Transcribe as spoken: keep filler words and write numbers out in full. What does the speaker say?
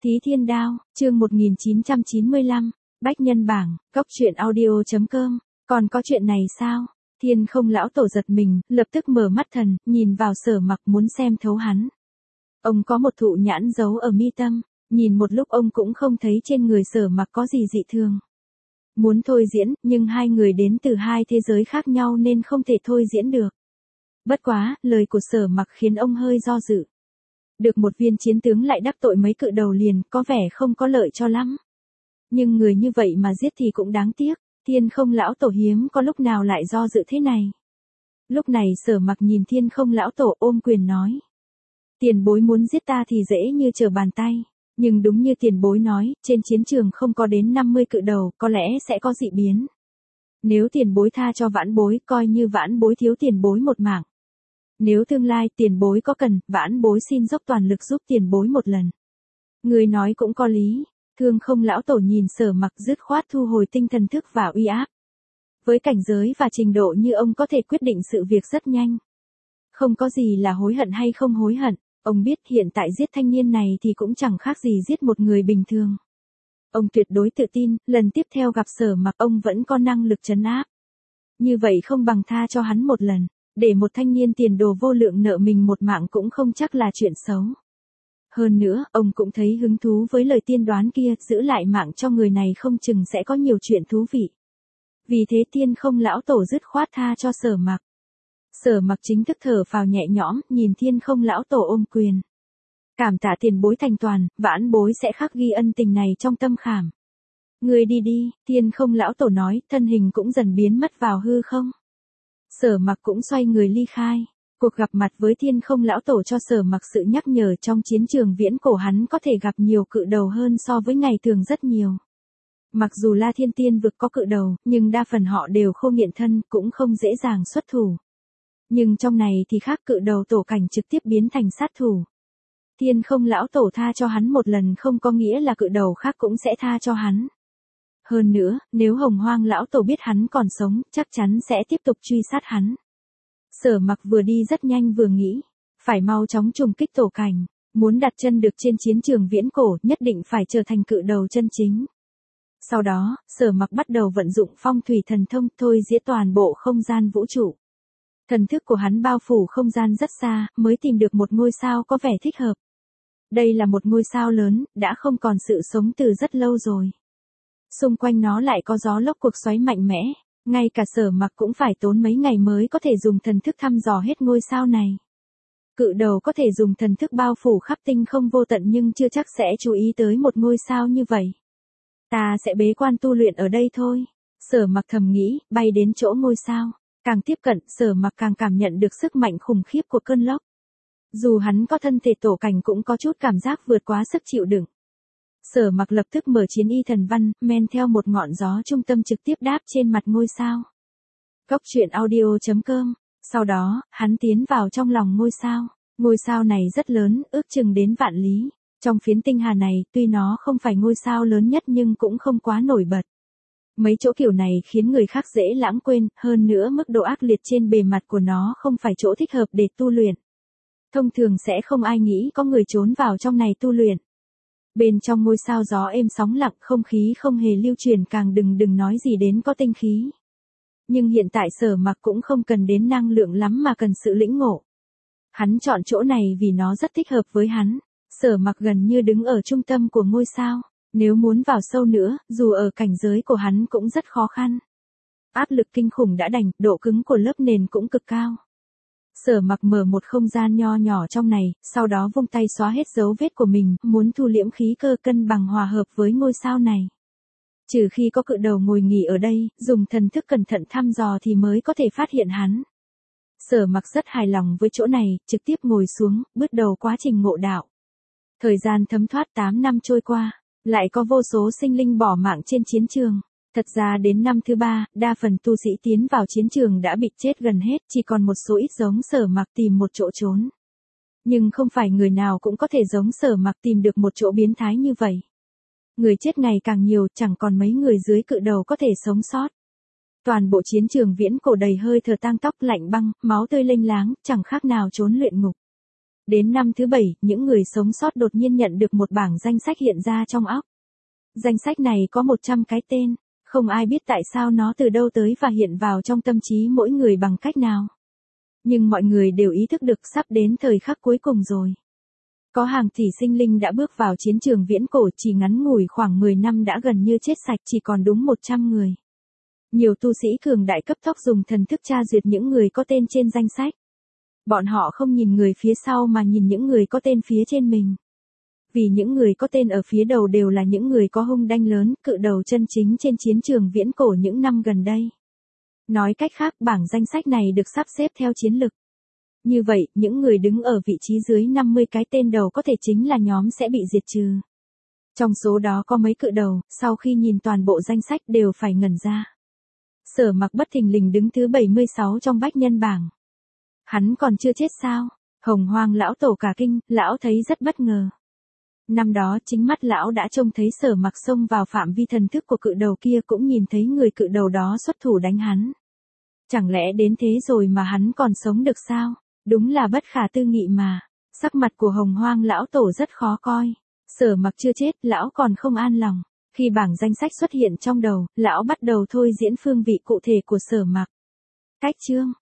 Thí Thiên Đao, chương một nghìn chín trăm chín mươi lăm, Bách Nhân Bảng, Cốc truyện audio chấm com, còn có chuyện này sao? Thiên Không lão tổ giật mình, lập tức mở mắt thần, nhìn vào Sở Mặc muốn xem thấu hắn. Ông có một thụ nhãn giấu ở mi tâm, nhìn một lúc ông cũng không thấy trên người Sở Mặc có gì dị thường. Muốn thôi diễn, nhưng hai người đến từ hai thế giới khác nhau nên không thể thôi diễn được. Bất quá, lời của Sở Mặc khiến ông hơi do dự. Được một viên chiến tướng lại đắc tội mấy cự đầu liền, có vẻ không có lợi cho lắm. Nhưng người như vậy mà giết thì cũng đáng tiếc, Thiên Không lão tổ hiếm có lúc nào lại do dự thế này. Lúc này Sở Mặc nhìn Thiên Không lão tổ ôm quyền nói. Tiền bối muốn giết ta thì dễ như trở bàn tay, nhưng đúng như tiền bối nói, trên chiến trường không có đến năm mươi cự đầu, có lẽ sẽ có dị biến. Nếu tiền bối tha cho vãn bối, coi như vãn bối thiếu tiền bối một mạng. Nếu tương lai tiền bối có cần, vãn bối xin dốc toàn lực giúp tiền bối một lần. Người nói cũng có lý. Thương Không lão tổ nhìn Sở Mặc dứt khoát thu hồi tinh thần thức và uy áp. Với cảnh giới và trình độ như ông có thể quyết định sự việc rất nhanh. Không có gì là hối hận hay không hối hận, ông biết hiện tại giết thanh niên này thì cũng chẳng khác gì giết một người bình thường. Ông tuyệt đối tự tin, lần tiếp theo gặp Sở Mặc ông vẫn có năng lực trấn áp. Như vậy không bằng tha cho hắn một lần. Để một thanh niên tiền đồ vô lượng nợ mình một mạng cũng không chắc là chuyện xấu. Hơn nữa, ông cũng thấy hứng thú với lời tiên đoán kia, giữ lại mạng cho người này không chừng sẽ có nhiều chuyện thú vị. Vì thế Thiên Không lão tổ dứt khoát tha cho Sở Mặc. Sở Mặc chính thức thở phào nhẹ nhõm, nhìn Thiên Không lão tổ ôm quyền. Cảm tạ tiền bối thành toàn, vãn bối sẽ khắc ghi ân tình này trong tâm khảm. Người đi đi, Thiên Không lão tổ nói, thân hình cũng dần biến mất vào hư không. Sở Mặc cũng xoay người ly khai. Cuộc gặp mặt với Thiên Không lão tổ cho Sở Mặc sự nhắc nhở trong chiến trường viễn cổ hắn có thể gặp nhiều cự đầu hơn so với ngày thường rất nhiều. Mặc dù La Thiên Tiên vực có cự đầu, nhưng đa phần họ đều khô nghiện thân, cũng không dễ dàng xuất thủ. Nhưng trong này thì khác, cự đầu tổ cảnh trực tiếp biến thành sát thủ. Thiên Không lão tổ tha cho hắn một lần không có nghĩa là cự đầu khác cũng sẽ tha cho hắn. Hơn nữa, nếu Hồng Hoang lão tổ biết hắn còn sống, chắc chắn sẽ tiếp tục truy sát hắn. Sở Mặc vừa đi rất nhanh vừa nghĩ, phải mau chóng trùng kích tổ cảnh, muốn đặt chân được trên chiến trường viễn cổ, nhất định phải trở thành cự đầu chân chính. Sau đó, Sở Mặc bắt đầu vận dụng phong thủy thần thông thôi diễn toàn bộ không gian vũ trụ. Thần thức của hắn bao phủ không gian rất xa, mới tìm được một ngôi sao có vẻ thích hợp. Đây là một ngôi sao lớn, đã không còn sự sống từ rất lâu rồi. Xung quanh nó lại có gió lốc cuộc xoáy mạnh mẽ, ngay cả Sở Mặc cũng phải tốn mấy ngày mới có thể dùng thần thức thăm dò hết ngôi sao này. Cự đầu có thể dùng thần thức bao phủ khắp tinh không vô tận nhưng chưa chắc sẽ chú ý tới một ngôi sao như vậy. Ta sẽ bế quan tu luyện ở đây thôi. Sở Mặc thầm nghĩ, bay đến chỗ ngôi sao. Càng tiếp cận, Sở Mặc càng cảm nhận được sức mạnh khủng khiếp của cơn lốc. Dù hắn có thân thể tổ cảnh cũng có chút cảm giác vượt quá sức chịu đựng. Sở Mặc lập tức mở chiến y thần văn, men theo một ngọn gió trung tâm trực tiếp đáp trên mặt ngôi sao. Cốc truyện audio chấm com. Sau đó, hắn tiến vào trong lòng ngôi sao. Ngôi sao này rất lớn, ước chừng đến vạn lý. Trong phiến tinh hà này, tuy nó không phải ngôi sao lớn nhất nhưng cũng không quá nổi bật. Mấy chỗ kiểu này khiến người khác dễ lãng quên, hơn nữa mức độ ác liệt trên bề mặt của nó không phải chỗ thích hợp để tu luyện. Thông thường sẽ không ai nghĩ có người trốn vào trong này tu luyện. Bên trong ngôi sao gió êm sóng lặng, không khí không hề lưu truyền, càng đừng đừng nói gì đến có tinh khí. Nhưng hiện tại Sở Mặc cũng không cần đến năng lượng lắm mà cần sự lĩnh ngộ. Hắn chọn chỗ này vì nó rất thích hợp với hắn. Sở Mặc gần như đứng ở trung tâm của ngôi sao. Nếu muốn vào sâu nữa, dù ở cảnh giới của hắn cũng rất khó khăn. Áp lực kinh khủng đã đành, độ cứng của lớp nền cũng cực cao. Sở Mặc mở một không gian nho nhỏ trong này, sau đó vung tay xóa hết dấu vết của mình, muốn thu liễm khí cơ cân bằng hòa hợp với ngôi sao này. Trừ khi có cự đầu ngồi nghỉ ở đây, dùng thần thức cẩn thận thăm dò thì mới có thể phát hiện hắn. Sở Mặc rất hài lòng với chỗ này, trực tiếp ngồi xuống, bước đầu quá trình ngộ đạo. Thời gian thấm thoát tám năm trôi qua, lại có vô số sinh linh bỏ mạng trên chiến trường. Thật ra đến năm thứ ba, đa phần tu sĩ tiến vào chiến trường đã bị chết gần hết, chỉ còn một số ít giống Sở Mặc tìm một chỗ trốn. Nhưng không phải người nào cũng có thể giống Sở Mặc tìm được một chỗ biến thái như vậy. Người chết ngày càng nhiều, chẳng còn mấy người dưới cự đầu có thể sống sót. Toàn bộ chiến trường viễn cổ đầy hơi thở tang tóc lạnh băng, máu tươi lênh láng, chẳng khác nào trốn luyện ngục. Đến năm thứ bảy, những người sống sót đột nhiên nhận được một bảng danh sách hiện ra trong óc. Danh sách này có một trăm cái tên, không ai biết tại sao nó từ đâu tới và hiện vào trong tâm trí mỗi người bằng cách nào. Nhưng mọi người đều ý thức được sắp đến thời khắc cuối cùng rồi. Có hàng tỷ sinh linh đã bước vào chiến trường viễn cổ, chỉ ngắn ngủi khoảng mười năm đã gần như chết sạch, chỉ còn đúng một trăm người. Nhiều tu sĩ cường đại cấp tốc dùng thần thức tra duyệt những người có tên trên danh sách. Bọn họ không nhìn người phía sau mà nhìn những người có tên phía trên mình. Vì những người có tên ở phía đầu đều là những người có hung đanh lớn, cự đầu chân chính trên chiến trường viễn cổ những năm gần đây. Nói cách khác, bảng danh sách này được sắp xếp theo chiến lực. Như vậy, những người đứng ở vị trí dưới năm mươi cái tên đầu có thể chính là nhóm sẽ bị diệt trừ. Trong số đó có mấy cự đầu, sau khi nhìn toàn bộ danh sách đều phải ngẩn ra. Sở Mặc bất thình lình đứng thứ bảy mươi sáu trong bách nhân bảng. Hắn còn chưa chết sao? Hồng Hoang lão tổ cả kinh, lão thấy rất bất ngờ. Năm đó chính mắt lão đã trông thấy Sở Mặc xông vào phạm vi thần thức của cự đầu kia, cũng nhìn thấy người cự đầu đó xuất thủ đánh hắn. Chẳng lẽ đến thế rồi mà hắn còn sống được sao? Đúng là bất khả tư nghị mà. Sắc mặt của Hồng Hoang lão tổ rất khó coi. Sở Mặc chưa chết, lão còn không an lòng. Khi bảng danh sách xuất hiện trong đầu, lão bắt đầu thôi diễn phương vị cụ thể của Sở Mặc. Cách chương